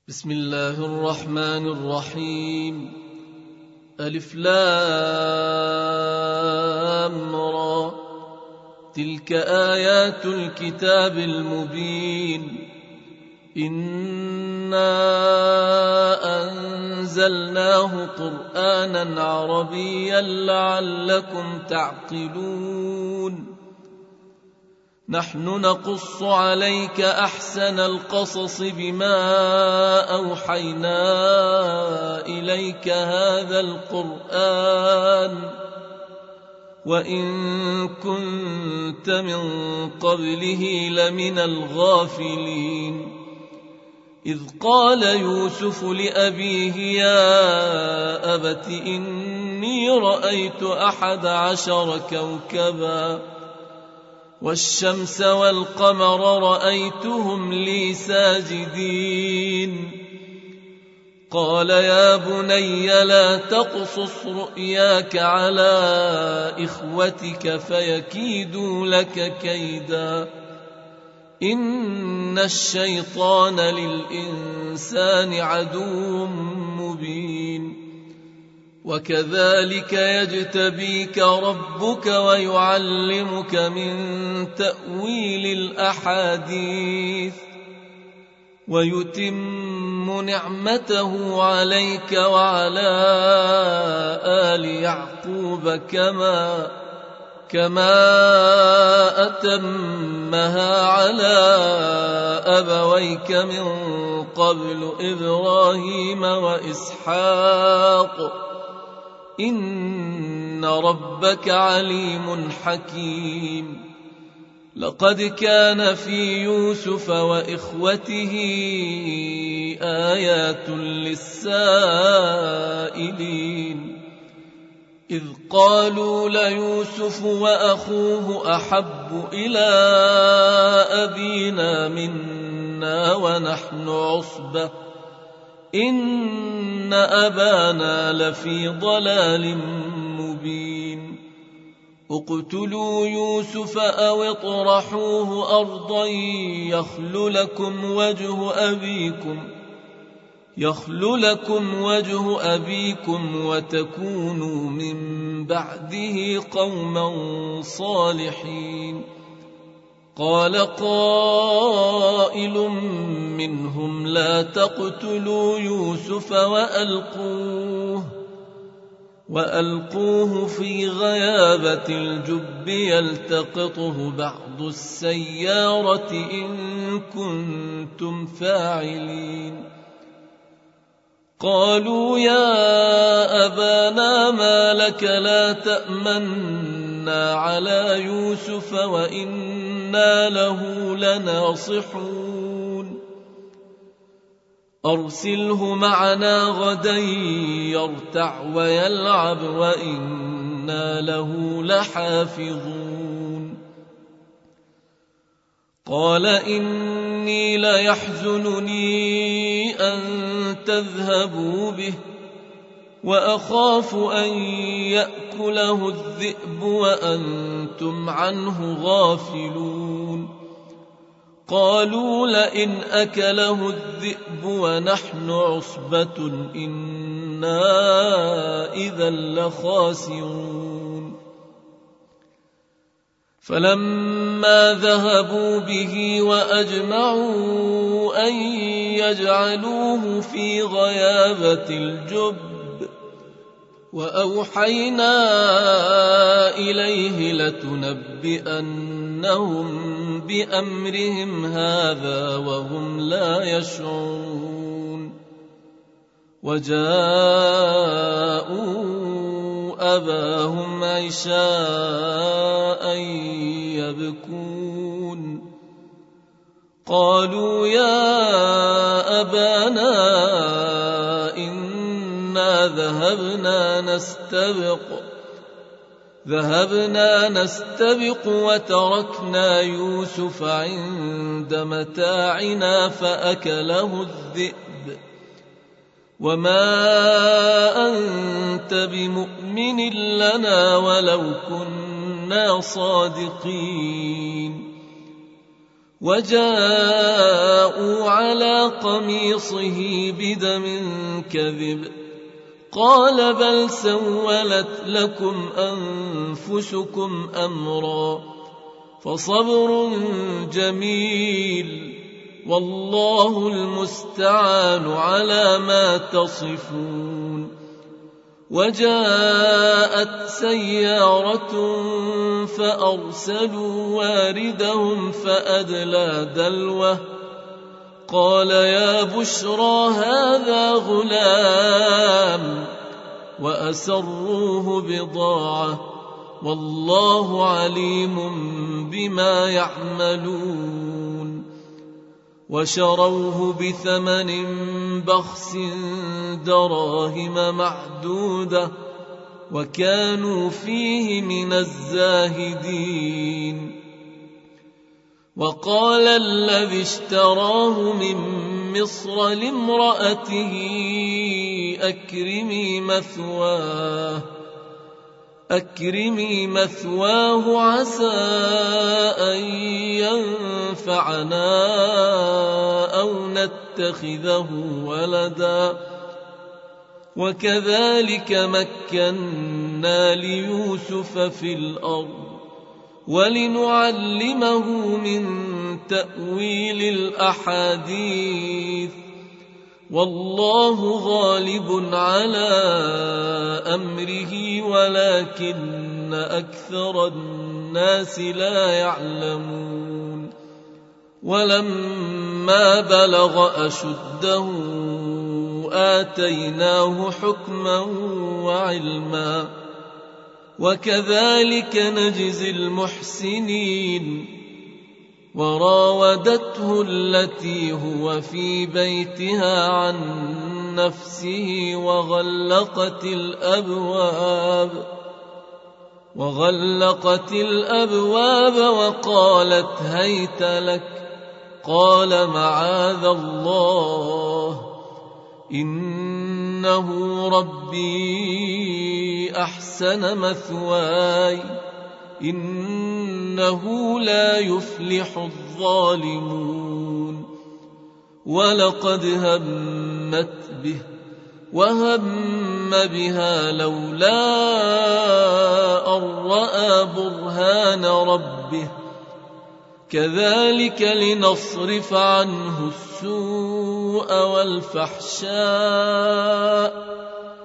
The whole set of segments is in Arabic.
بسم الله الرحمن الرحيم. ألف لام را، تلك آيات الكتاب المبين. إنا أنزلناه قرآنا عربيا لعلكم تعقلون. نحن نقص عليك أحسن القصص بما أوحينا إليك هذا القرآن وإن كنت من قبله لمن الغافلين. إذ قال يوسف لأبيه يا أبت إني رأيت 11 كوكبا والشمس والقمر رأيتهم لي ساجدين. قال يا بني لا تقصص رؤياك على إخوتك فيكيدوا لك كيدا إن الشيطان للإنسان عدو مبين. وكذلك يجتبيك ربك ويعلمك من تأويل الأحاديث ويتم نعمته عليك وعلى آل يعقوب كما أتمها على أبويك من قبل إبراهيم وإسحاق إن ربك عليم حكيم. لقد كان في يوسف وإخوته آيات للسائلين إذ قالوا ليوسف وأخوه أحب إلى أبينا منا ونحن عصبة إن أبانا لفي ضلال مبين. اقتلوا يوسف أو اطرحوه أرضا يخل لكم وجه أبيكم وتكونوا من بعده قوما صالحين. قال قائل منهم لا تقتلوا يوسف وألقوه في غيابة الجب يلتقطه بعض السيارة إن كنتم فاعلين. قالوا يا أبانا ما لك لا تأمنا على يوسف وإنا له لناصحون. أرسله معنا غدا يرتع ويلعب وإنا له لحافظون. قال إني ليحزنني أن تذهبوا به وأخاف أن يأكله الذئب وأنتم عنه غافلون. قالوا لئن أكله الذئب ونحن عصبة إنا إذا لخاسرون. فلما ذهبوا به وأجمعوا أن يجعلوه في غيابة الجب وأوحينا إليه لتنبئنهم بأمرهم هذا وهم لا يشعرون. وجاءوا أباهم عشاء يبكون. قالوا يا أبانا إنا ذهبنا نستبق وتركنا يوسف عند متاعنا فأكله الذئب وما أنت بمؤمن لنا ولو كنا صادقين. وجاءوا على قميصه بدم كذب قال بل سولت لكم أنفسكم أمرا فصبر جميل والله المستعان على ما تصفون. وجاءت سيارة فأرسلوا واردهم فأدلى دلوه قال يا بشرى هذا غلام وأسروه بضاعة والله عليم بما يعملون. وشروه بثمن بخس دراهم معدودة وكانوا فيه من الزاهدين. وقال الذي اشتراه من مصر لامرأته أكرمي مثواه عسى أن ينفعنا أو نتخذه ولدا وكذلك مكنا ليوسف في الأرض ولنعلمه من تأويل الأحاديث والله غالب على أمره ولكن أكثر الناس لا يعلمون. ولما بلغ أشده آتيناه حكما وعلما وكذلك نجزي المحسنين. وراودته التي هو في بيتها عن نفسه وغلقت الأبواب وقالت هيت لك قال معاذ الله إنه ربي أحسن مثواي إنه لا يفلح الظالمون. ولقد همت به وهم بها لولا أن رأى برهان ربه كذلك لنصرف عنه السوء والفحشاء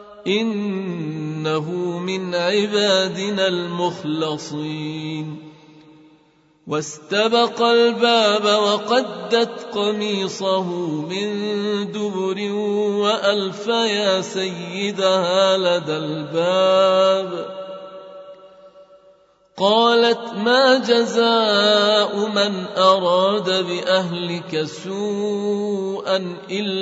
إنه من عبادنا المخلصين. واستبق الباب وقدت قميصه من دبر وألف يا سيدها لدى الباب قالت ما جزاء من أراد بأهلك سوءا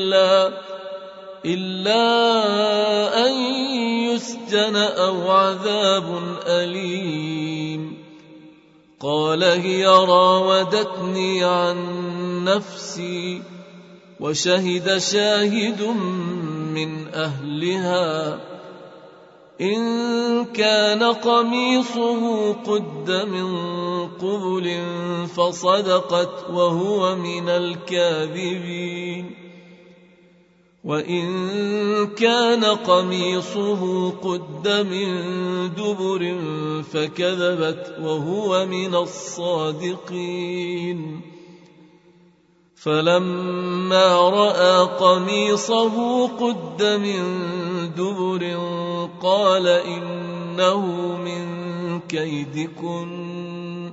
إلا أن يسجن أو عذاب أليم. قال هي راودتني عن نفسي وشهد شاهد من أهلها إن كان قميصه قد من قبل فصدقت وهو من الكاذبين وإن كان قميصه قد من دبر فكذبت وهو من الصادقين. فلما رأى قميصه قد من دبر قال إنه من كيدكن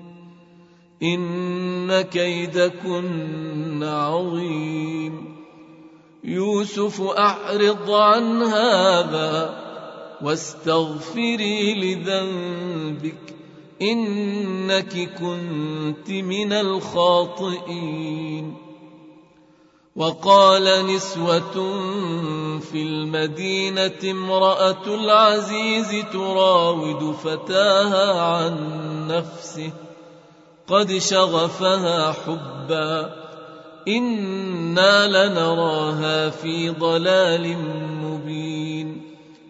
إن كيدكن عظيم. يوسف أعرض عن هذا واستغفري لذنبك إنك كنت من الخاطئين. وقال نسوة في المدينة امرأة العزيز تراود فتاها عن نفسه قد شغفها حبا إنا لنراها في ضلال مبين.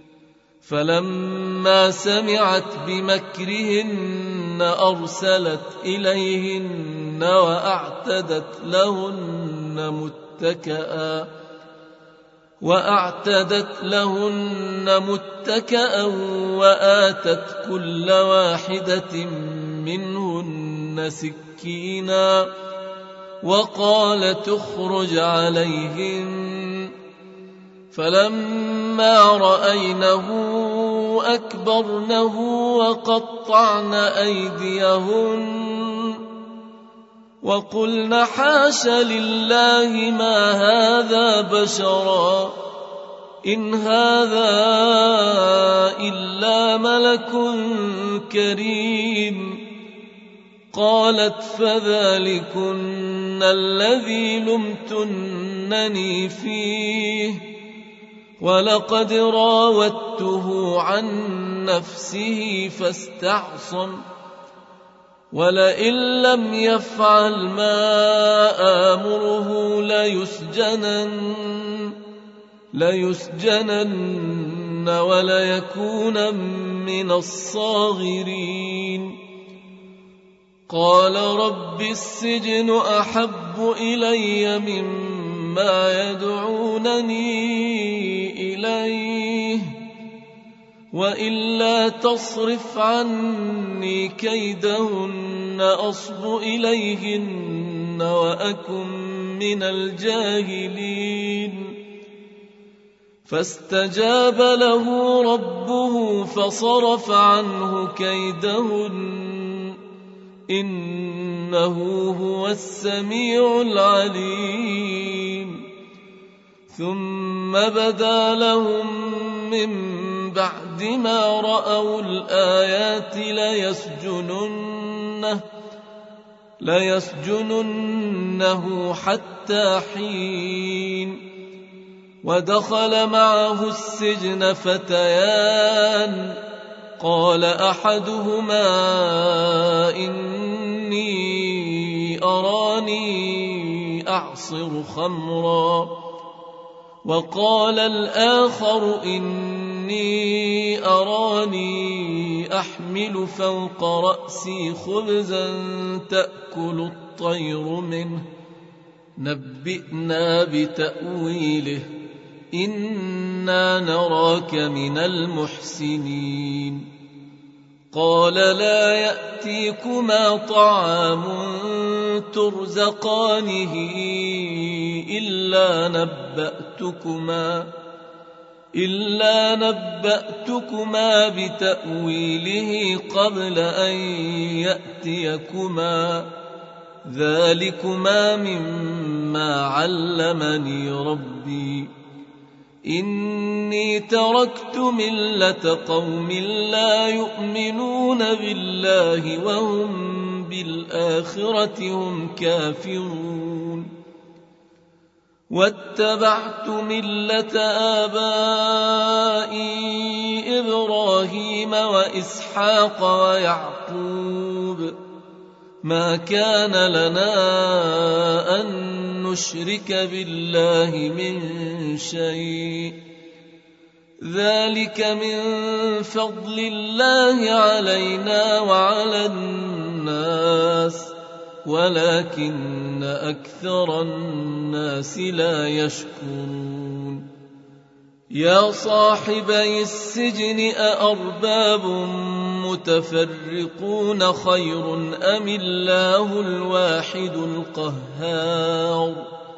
فلما سمعت بمكرهن أرسلت إليهن وأعتدت لهن متكأ وآتت كل واحدة منهن سكينا وقالت اخرج عليهن فلما رأينه أكبرنه وقطعن أيديهن وقلن حاش لله ما هذا بشرا إن هذا إلا ملك كريم قالت فذلكن الذي لمتنني فيه ولقد راودته عن نفسه فاستعصم ولئن لم يفعل ما آمره ليسجنن وليكون من الصاغرين قال رب السجن أحب إلي مما يدعونني إليه وإلا تصرف عني كيدهن أصب إليهن وأكن من الجاهلين فاستجاب له ربه فصرف عنه كيدهن إنه هو السميع العليم ثم بدا لهم من بعد ما رأوا الآيات ليسجننه حتى حين ودخل معه السجن فتيان قال أحدهما إني أراني أعصر خمرا وقال الآخر إني أراني أحمل فوق رأسي خبزا تأكل الطير منه نبئنا بتأويله إنا نراك من المحسنين قال لا يأتيكما طعام ترزقانه إلا نبأتكما بتأويله قبل أن يأتيكما ذلكما مما علمني ربي إني تركت ملة قوم لا يؤمنون بالله وهم بالآخرة هم كافرون واتبعت ملة آبائي إبراهيم وإسحاق ويعقوب ما كان لنا أن نشرك بالله من شيء ذلك من فضل الله علينا وعلى الناس ولكن أكثر الناس لا يشكرون يا صاحبي السجن أأرباب متفرقون خير أم الله الواحد القهار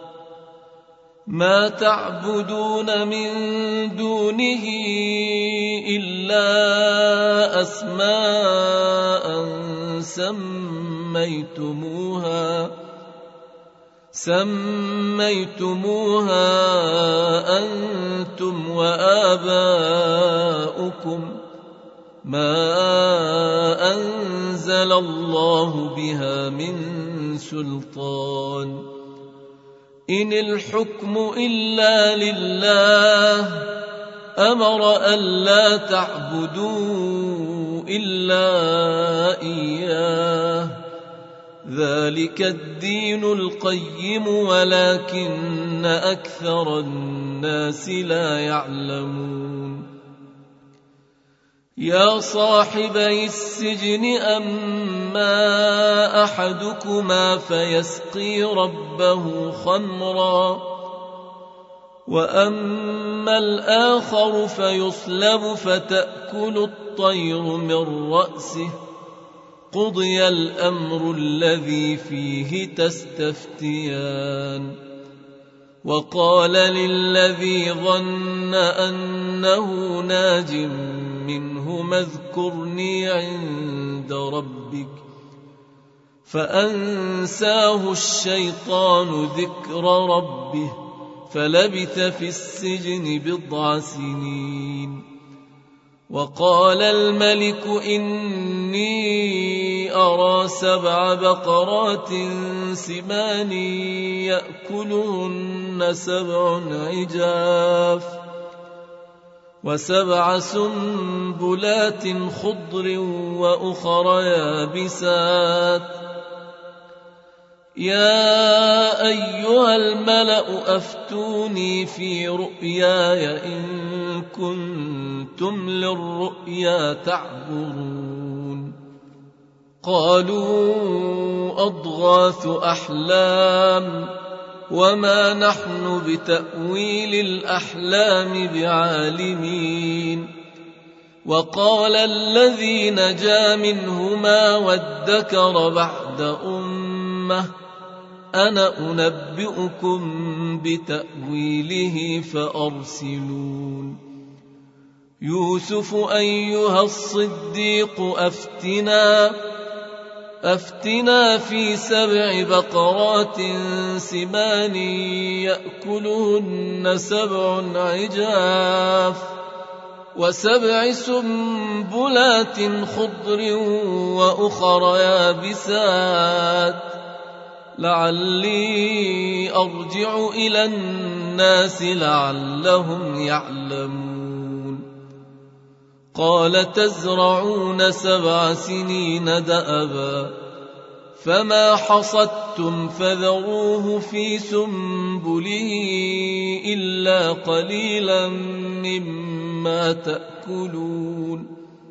ما تعبدون من دونه إلا أسماء سميتموها أنتم وآباؤكم ما أنزل الله بها من سلطان إن الحكم إلا لله أمر ألا تعبدوا إلا إياه ذلك الدين القيم ولكن أكثر الناس لا يعلمون يا صاحبي السجن أما أحدكما فيسقي ربه خمرا وأما الآخر فيصلب فتأكل الطير من رأسه قضي الأمر الذي فيه تستفتيان وقال للذي ظن أنه ناج منهما اذكرني عند ربك فأنساه الشيطان ذكر ربه فلبث في السجن 9 سنين وقال الملك إني أرى 7 بقرات سمان يأكلهن 7 عجاف و7 سنبلات خضر وأخر يابسات يا أيها الملأ أفتوني في رؤياي إن كنتم للرؤيا تعبرون قالوا أضغاث أحلام وما نحن بتأويل الأحلام بعالمين وقال الذي نجا منهما وادكر بعد أمة أنا أنبئكم بتأويله فأرسلون يوسف أيها الصديق أفتنا في 7 بقرات سمان يأكلهن 7 عجاف و7 سنبلات خضر وأخر يابسات لعلي أرجع إلى الناس لعلهم يعلمون قال تزرعون 7 سنين دأبا فما حصدتم فذروه في سنبله إلا قليلا مما تأكلون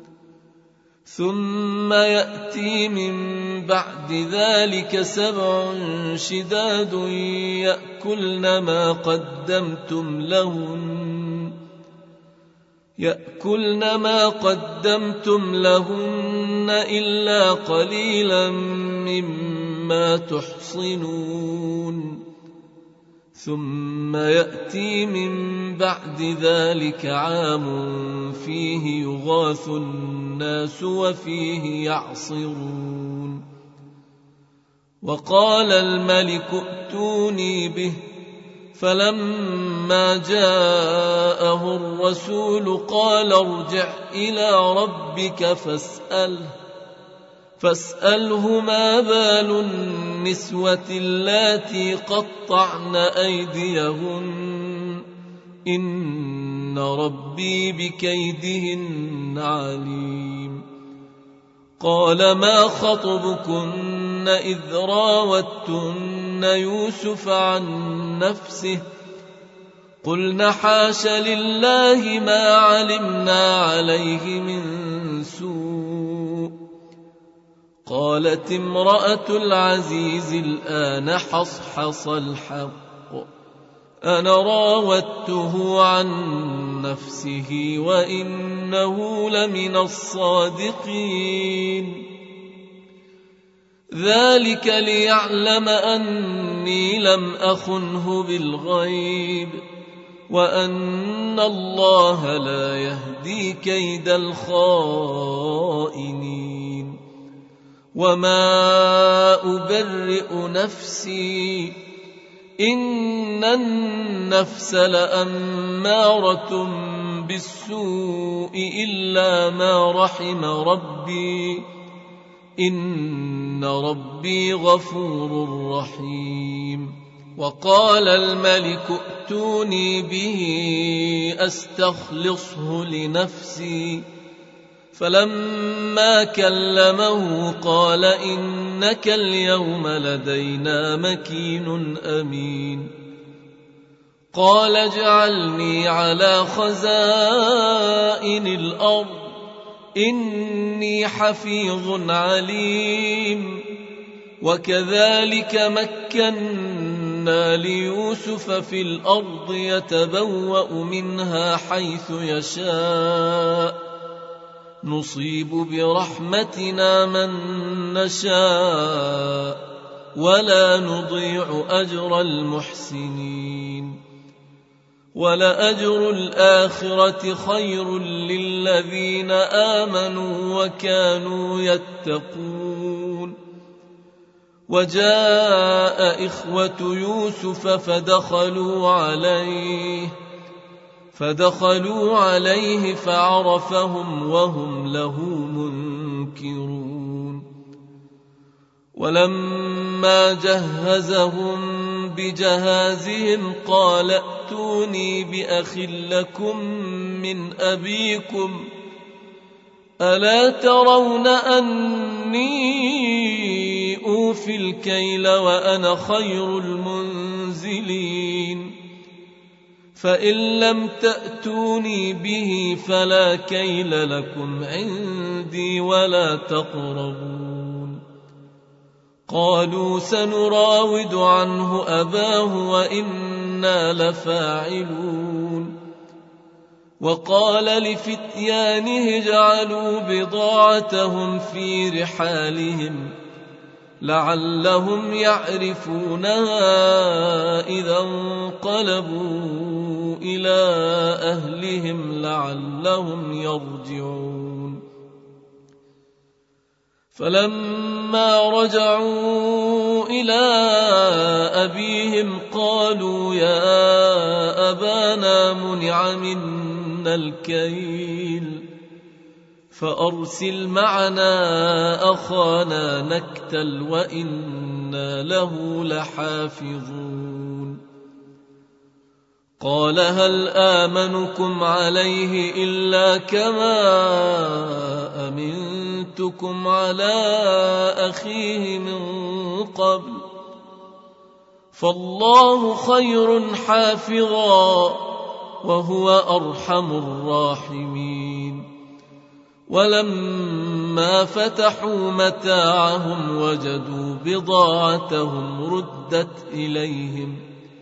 ثم يأتي من بعد ذلك 7 شداد يأكلن ما قدمتم لهن إلا قليلا مما تحصنون ثم يأتي من بعد ذلك عام فيه يغاث الناس وفيه يعصرون وقال الملك ائتوني به فلما جاءه الرسول قال ارجع إلى ربك فاسأله ما بال النسوة اللاتي قطعن أيديهن إن ربي بكيدهن عليم قال ما خطبكن إذ راوتن يوسف عن نفسه قلن حاش لله ما علمنا عليه من سوء قالت امرأة العزيز الآن حصحص الحق أنا راودته عن نفسه وإنه لمن الصادقين ذلك ليعلم أني لم أخنه بالغيب وأن الله لا يهدي كيد الخائنين وما أبرئ نفسي إن النفس لأمارة بالسوء إلا ما رحم ربي إن ربي غفور رحيم وقال الملك ائتوني به أستخلصه لنفسي فلما كلمه قال إنك اليوم لدينا مكين أمين قال اجعلني على خزائن الأرض إني حفيظ عليم. وكذلك مكنا ليوسف في الأرض يتبوأ منها حيث يشاء نصيب برحمتنا من نشاء ولا نضيع أجر المحسنين. ولأجر الآخرة خير للذين آمنوا وكانوا يتقون. وجاء إخوة يوسف فدخلوا عليه فعرفهم وهم له منكرون. ولما جهزهم بجهازهم قال ائتوني بأخ لكم من أبيكم ألا ترون أني أوفي الكيل وأنا خير المنزلين. فإن لم تأتوني به فلا كيل لكم عندي ولا تقربون. قالوا سنراود عنه أباه وإنا لفاعلون. وقال لفتيانه اجعلوا بضاعتهم في رحالهم لعلهم يعرفونها إذا انقلبوا إلى أهلهم لعلهم يرجعون. فلما رجعوا إلى أبيهم قالوا يا أبانا منع منا الكيل فأرسل معنا أخانا نكتل وإنا له لحافظون. قال هل آمنكم عليه إلا كما أمنتكم على أخيه من قبل فالله خير حافظا وهو أرحم الراحمين. ولما فتحوا متاعهم وجدوا بضاعتهم ردت إليهم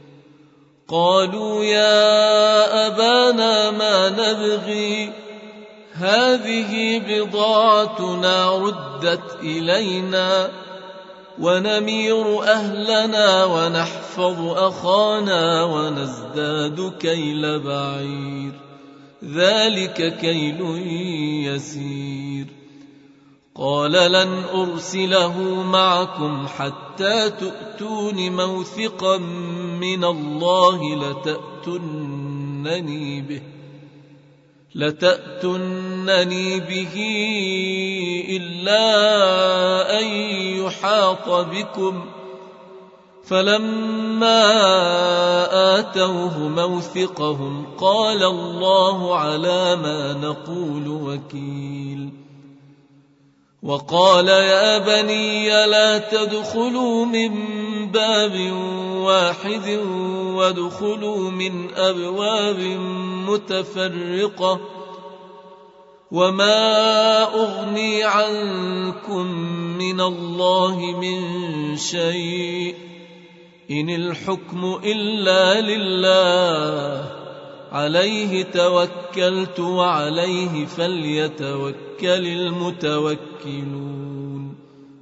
قالوا يا أبانا ما نبغي هذه بضاعتنا ردت إلينا ونمير أهلنا ونحفظ أخانا ونزداد كيل بعير ذلك كيل يسير. قال لن أرسله معكم حتى تؤتون موثقا من الله لتأتونني به إلا أن يحاط بكم. فلما آتوه موثقهم قال الله على ما نقول وكيل. وقال يا بني لا تدخلوا من باب واحد وادخلوا من أبواب متفرقة وما أغني عنكم من الله من شيء إن الحكم إلا لله عليه توكلت وعليه فليتوكل المتوكلون.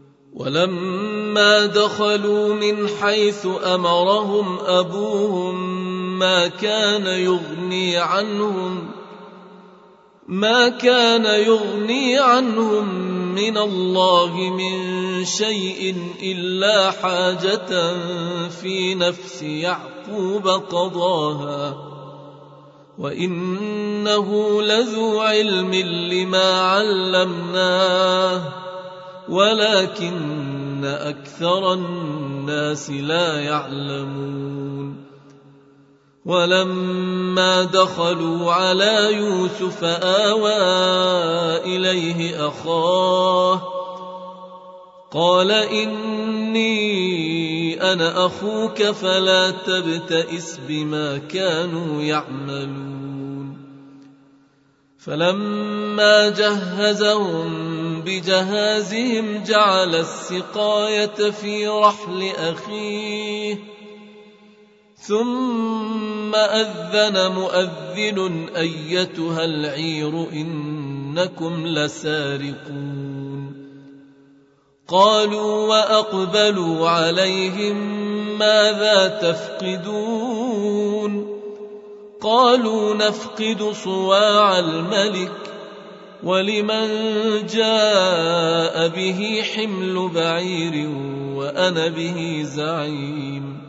ولما دخلوا من حيث أمرهم أبوهم ما كان يغني عنهم من الله من شيء إلا حاجة في نفس يعقوب قضاها وإنه لذو علم لما علمناه ولكن أكثر الناس لا يعلمون. ولما دخلوا على يوسف آوى إليه أخاه قال إني أنا أخوك فلا تبتئس بما كانوا يعملون. فلما جهزهم بجهازهم جعل السقاية في رحل أخيه ثم أذن مؤذن أيتها العير إنكم لسارقون. قالوا وأقبلوا عليهم ماذا تفقدون؟ قالوا نفقد صواع الملك ولمن جاء به حمل بعير وأنا به زعيم.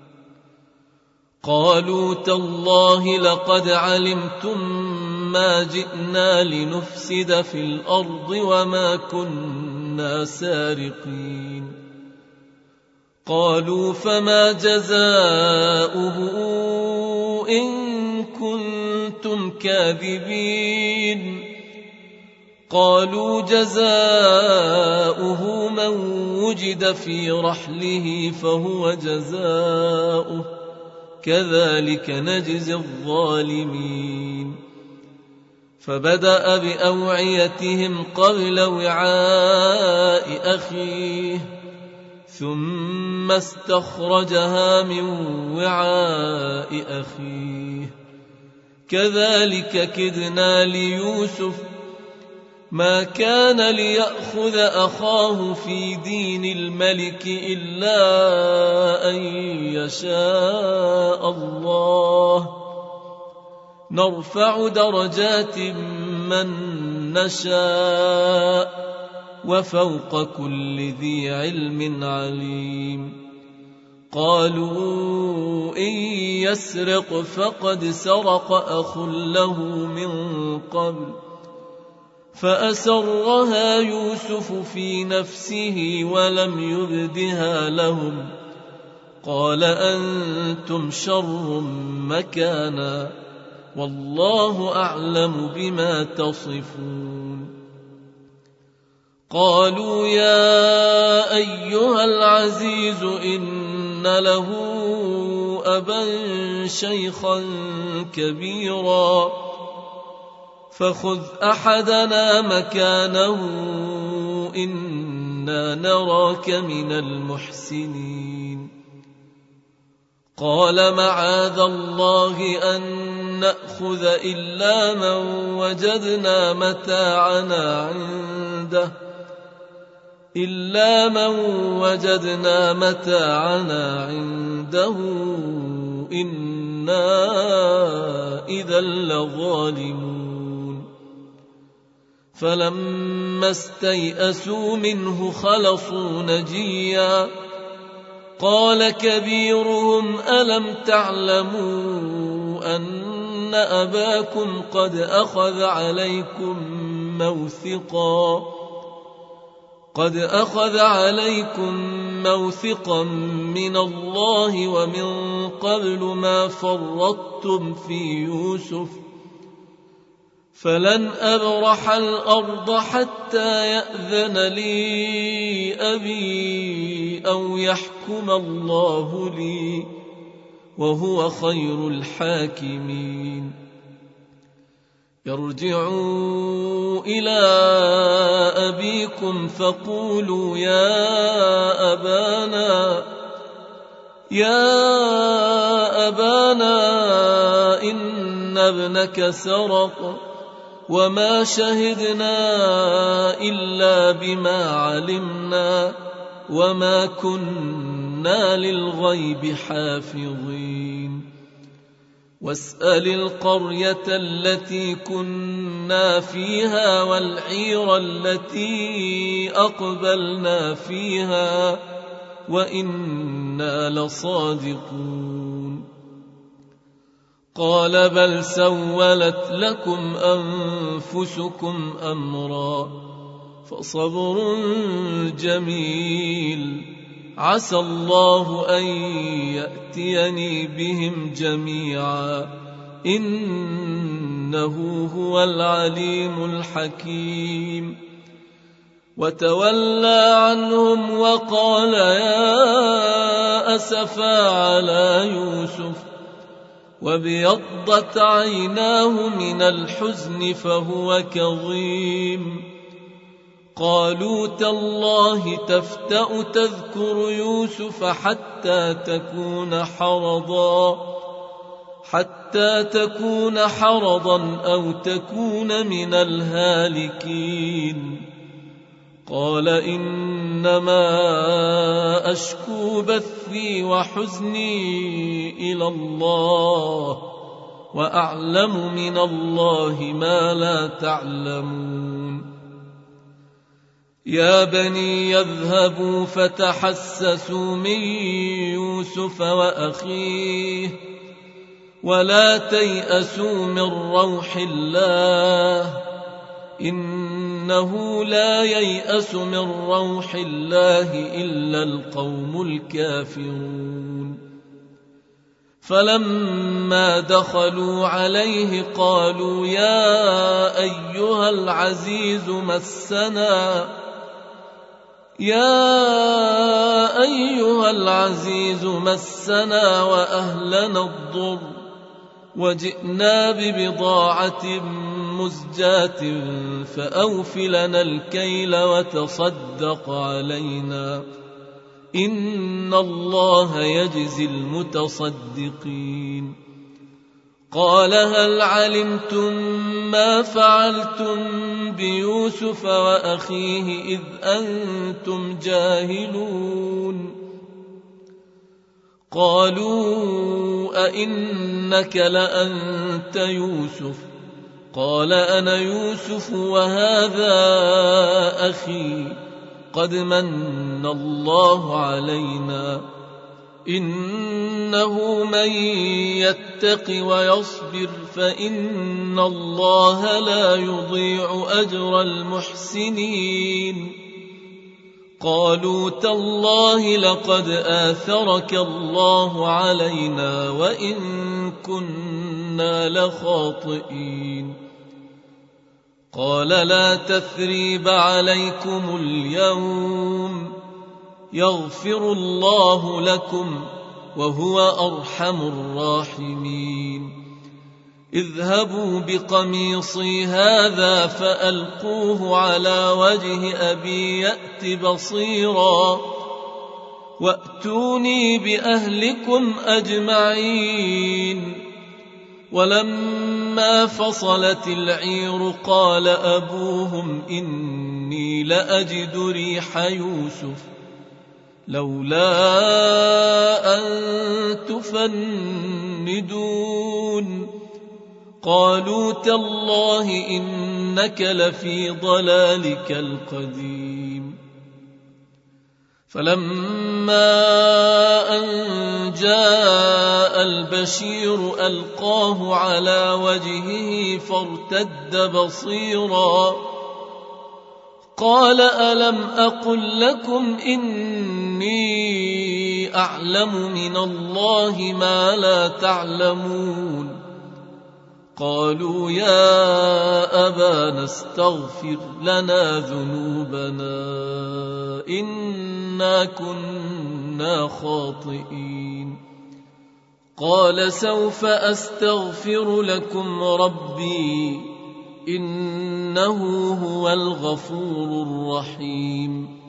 قالوا تالله لقد علمتم ما جئنا لنفسد في الأرض وما كنا سارقين. قالوا فما جزاؤه إن كنتم كاذبين؟ قالوا جزاؤه من وجد في رحله فهو جزاؤه كذلك نجزي الظالمين. فبدأ بأوعيتهم قبل وعاء أخيه ثم استخرجها من وعاء أخيه كذلك كدنا ليوسف ما كان ليأخذ أخاه في دين الملك إلا أن يشاء الله نرفع درجات من نشاء وفوق كل ذي علم عليم. قالوا إن يسرق فقد سرق أخ له من قبل فأسرها يوسف في نفسه ولم يبدها لهم قال أنتم شر مكانا والله أعلم بما تصفون. قالوا يا أيها العزيز إن له أبا شيخا كبيرا فخذ أحدنا مكانه إنا نراك من المحسنين. قال معاذ الله أن نأخذ إلا من وجدنا متاعنا عنده إنا إذا لظالمون. فلما استيئسوا منه خلصوا نجيا قال كبيرهم ألم تعلموا أن أباكم قد أخذ عليكم موثقا من الله ومن قبل ما فرطتم في يوسف فلن أبرح الأرض حتى يأذن لي أبي أو يحكم الله لي وهو خير الحاكمين. ارجعوا إلى أبيكم فقولوا يا أبانا إن ابنك سرق وما شهدنا إلا بما علمنا وما كنا للغيب حافظين. واسأل القرية التي كنا فيها والعير التي أقبلنا فيها وإنا لصادقون. قال بل سولت لكم أنفسكم أمرا فصبر جميل عسى الله أن يأتيني بهم جميعا إنه هو العليم الحكيم. وتولى عنهم وقال يا أسفا على يوسف وابيضت عيناه من الحزن فهو كظيم. قالوا تالله تفتأ تذكر يوسف حتى تكون حرضا أو تكون من الهالكين. قال إنما أشكو بثي وحزني إلى الله وأعلم من الله ما لا تعلمون. يا بني يذهبوا فتحسسوا من يوسف وأخيه ولا تيأسوا من روح الله إنه لا ييأس من روح الله إلا القوم الكافرون. فلما دخلوا عليه قالوا يا أيها العزيز مسنا وأهلنا الضر وجئنا ببضاعة مزجاة فأوف لنا الكيل وتصدق علينا إن الله يجزي المتصدقين. قال هل علمتم ما فعلتم بيوسف وأخيه إذ أنتم جاهلون؟ قالوا أئنك لأنت يوسف؟ قال أنا يوسف وهذا أخي قد من الله علينا إنه من يتق ويصبر فإن الله لا يضيع أجر المحسنين. قالوا تالله لقد آثرك الله علينا وإن كنا لخاطئين. قال لا تثريب عليكم اليوم يغفر الله لكم وهو أرحم الراحمين. اذهبوا بقميصي هذا فألقوه على وجه أبي يأت بصيرا وأتوني بأهلكم أجمعين. ولما فصلت العير قال أبوهم إني لأجد ريح يوسف لولا أن تفندون. قالوا تالله إنك لفي ضلالك القديم. فلما أن جاء البشير ألقاه على وجهه فارتد بصيرا قال ألم أقل لكم إني أعلم من الله ما لا تعلمون؟ قالوا يا أبانا استغفر لنا ذنوبنا إنا كنا خاطئين. قال سوف أستغفر لكم ربي إنه هو الغفور الرحيم.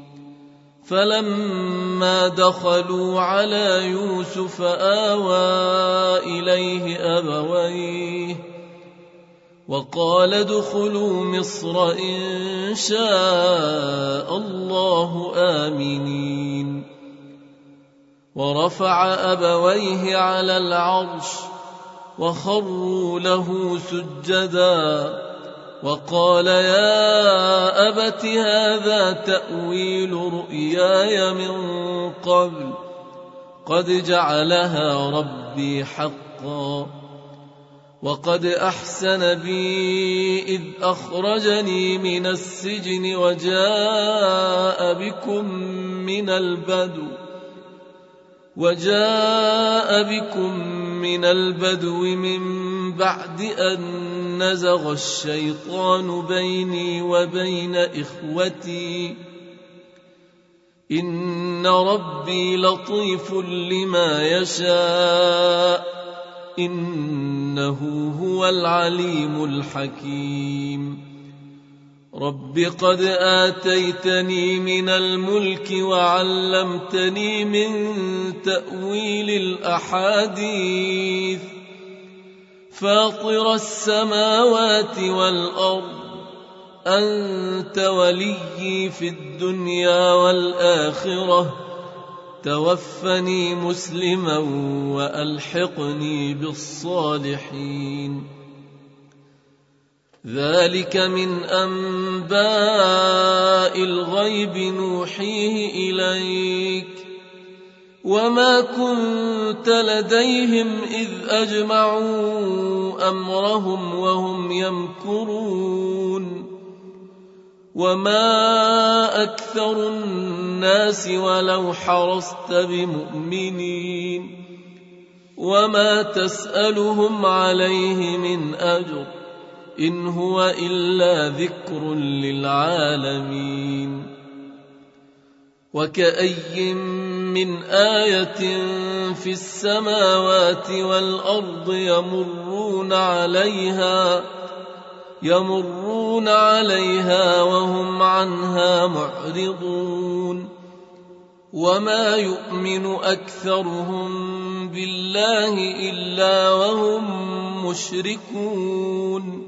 فلما دخلوا على يوسف آوى إليه أبويه وقال ادخلوا مصر إن شاء الله آمنين. ورفع أبويه على العرش وخروا له سجدا وقال يا أبت هذا تأويل رؤياي من قبل قد جعلها ربي حقا وقد أحسن بي إذ أخرجني من السجن وجاء بكم من البدو من بعد أن نزغ الشيطان بيني وبين إخوتي إن ربي لطيف لما يشاء إنه هو العليم الحكيم. رب قد آتيتني من الملك وعلمتني من تأويل الأحاديث، فاطر السماوات والأرض، أنت وليي في الدنيا والآخرة، توفني مسلما وألحقني بالصالحين. ذلك من أنباء الغيب نوحيه إليك، وما كنت لديهم إذ أجمعوا أمرهم وهم يمكرون. وما أكثر الناس ولو حرصت بمؤمنين، وما تسألهم عليه من أجر، إن هو إلا ذكر للعالمين. وكأي من آية في السماوات والأرض يمرون عليها وهم عنها معرضون، وما يؤمن أكثرهم بالله إلا وهم مشركون.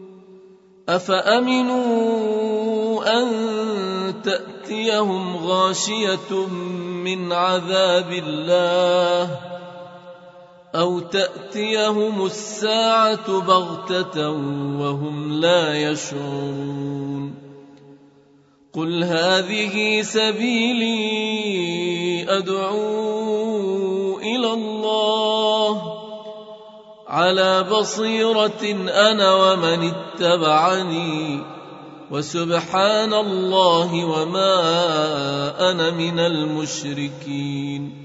أفأمنوا أن تأتيهم غاشية من عذاب الله، أو تأتيهم الساعة بغتة وهم لا يشعرون. قل هذه سبيلي أدعو إلى الله على بصيرة أنا ومن اتبعني، وسبحان الله وما أنا من المشركين.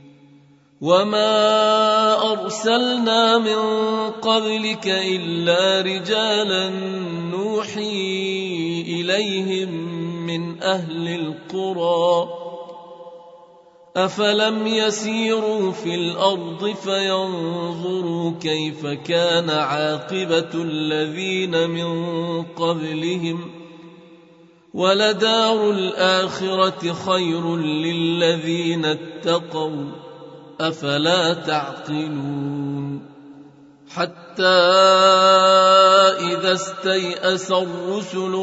وما أرسلنا من قبلك إلا رجالا نوحي إليهم من أهل القرى، أفلم يسيروا في الأرض فينظروا كيف كان عاقبة الذين من قبلهم، ولدار الآخرة خير للذين اتقوا، أفلا تعقلون. حتى إذا استيأس الرسل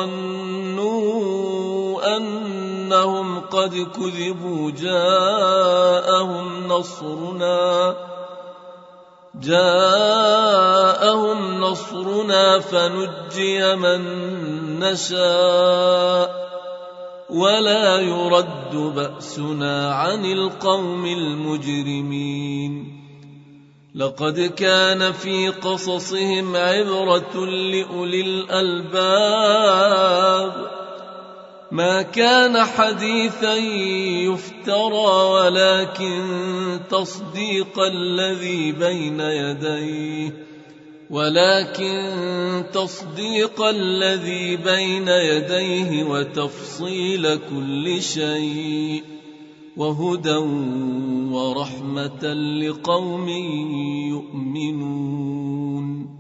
وظنوا أنهم قد كذبوا جاءهم نصرنا فنجي من نشاء، ولا يرد بأسنا عن القوم المجرمين. لقد كان في قصصهم عبرة لأولي الألباب، ما كان حديثا يفترى، ولكن تصديق الذي بين يديه وتفصيل كل شيء، وهدى ورحمة لقوم يؤمنون.